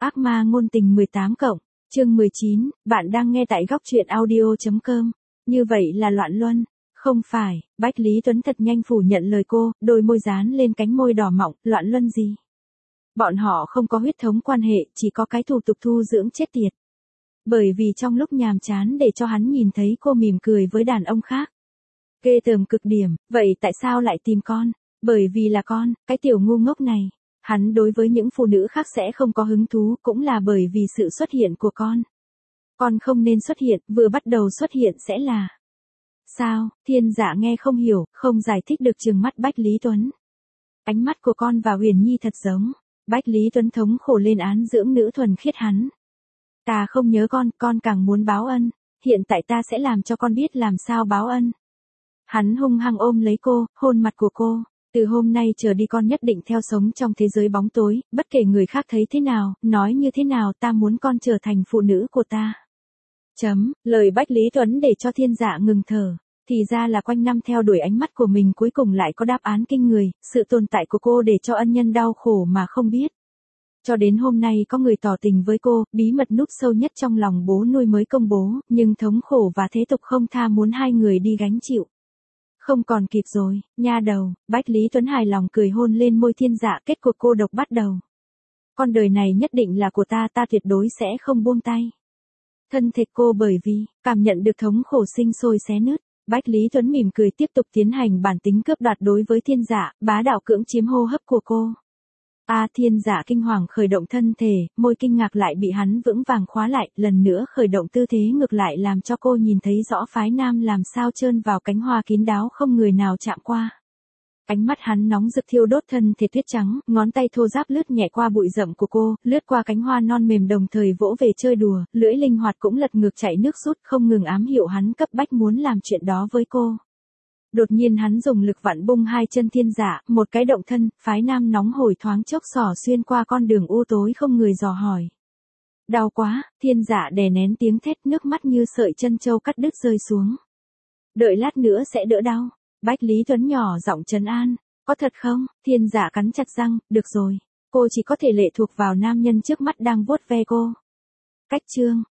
Ác ma ngôn tình 18 cộng, chương 19, bạn đang nghe tại góc truyện audio.com. Như vậy là loạn luân. Không phải, Bách Lý Tuấn thật nhanh phủ nhận lời cô, đôi môi dán lên cánh môi đỏ mọng, loạn luân gì. Bọn họ không có huyết thống quan hệ, chỉ có cái thủ tục thu dưỡng chết tiệt. Bởi vì trong lúc nhàm chán để cho hắn nhìn thấy cô mỉm cười với đàn ông khác. Ghê tởm cực điểm, vậy tại sao lại tìm con? Bởi vì là con, cái tiểu ngu ngốc này. Hắn đối với những phụ nữ khác sẽ không có hứng thú, cũng là bởi vì sự xuất hiện của con. Con không nên xuất hiện, vừa bắt đầu xuất hiện sẽ là. Sao, Thiên Dạ nghe không hiểu, không giải thích được trừng mắt Bách Lý Tuấn. Ánh mắt của con và Huyền Nhi thật giống. Bách Lý Tuấn thống khổ lên án dưỡng nữ thuần khiết hắn. Ta không nhớ con càng muốn báo ân. Hiện tại ta sẽ làm cho con biết làm sao báo ân. Hắn hung hăng ôm lấy cô, hôn mặt của cô. Từ hôm nay trở đi con nhất định theo sống trong thế giới bóng tối, bất kể người khác thấy thế nào, nói như thế nào ta muốn con trở thành phụ nữ của ta. Lời Bách Lý Tuấn để cho Thiên Dạ ngừng thở. Thì ra là quanh năm theo đuổi ánh mắt của mình cuối cùng lại có đáp án kinh người, sự tồn tại của cô để cho ân nhân đau khổ mà không biết. Cho đến hôm nay có người tỏ tình với cô, bí mật núp sâu nhất trong lòng bố nuôi mới công bố, nhưng thống khổ và thế tục không tha muốn hai người đi gánh chịu. Không còn kịp rồi, nha đầu, Bách Lý Tuấn hài lòng cười hôn lên môi Thiên Dạ, kết cuộc cô độc bắt đầu. Con đời này nhất định là của ta tuyệt đối sẽ không buông tay. Thân thể cô bởi vì, cảm nhận được thống khổ sinh sôi xé nứt, Bách Lý Tuấn mỉm cười tiếp tục tiến hành bản tính cướp đoạt đối với Thiên Dạ, bá đạo cưỡng chiếm hô hấp của cô. Thiên Dạ kinh hoàng khởi động thân thể, môi kinh ngạc lại bị hắn vững vàng khóa lại, lần nữa khởi động tư thế ngược lại làm cho cô nhìn thấy rõ phái nam làm sao trơn vào cánh hoa kín đáo không người nào chạm qua. Ánh mắt hắn nóng rực thiêu đốt thân thể tuyết trắng, ngón tay thô ráp lướt nhẹ qua bụi rậm của cô, lướt qua cánh hoa non mềm đồng thời vỗ về chơi đùa, lưỡi linh hoạt cũng lật ngược chảy nước rút không ngừng ám hiệu hắn cấp bách muốn làm chuyện đó với cô. Đột nhiên hắn dùng lực vặn bung hai chân Thiên Dạ, một cái động thân, phái nam nóng hổi thoáng chốc xỏ xuyên qua con đường u tối không người dò hỏi. Đau quá, Thiên Dạ đè nén tiếng thét, nước mắt như sợi chân châu cắt đứt rơi xuống. Đợi lát nữa sẽ đỡ đau. Bách Lý Tuấn nhỏ giọng trấn an. Có thật không? Thiên Dạ cắn chặt răng, được rồi. Cô chỉ có thể lệ thuộc vào nam nhân trước mắt đang vuốt ve cô. Cách chương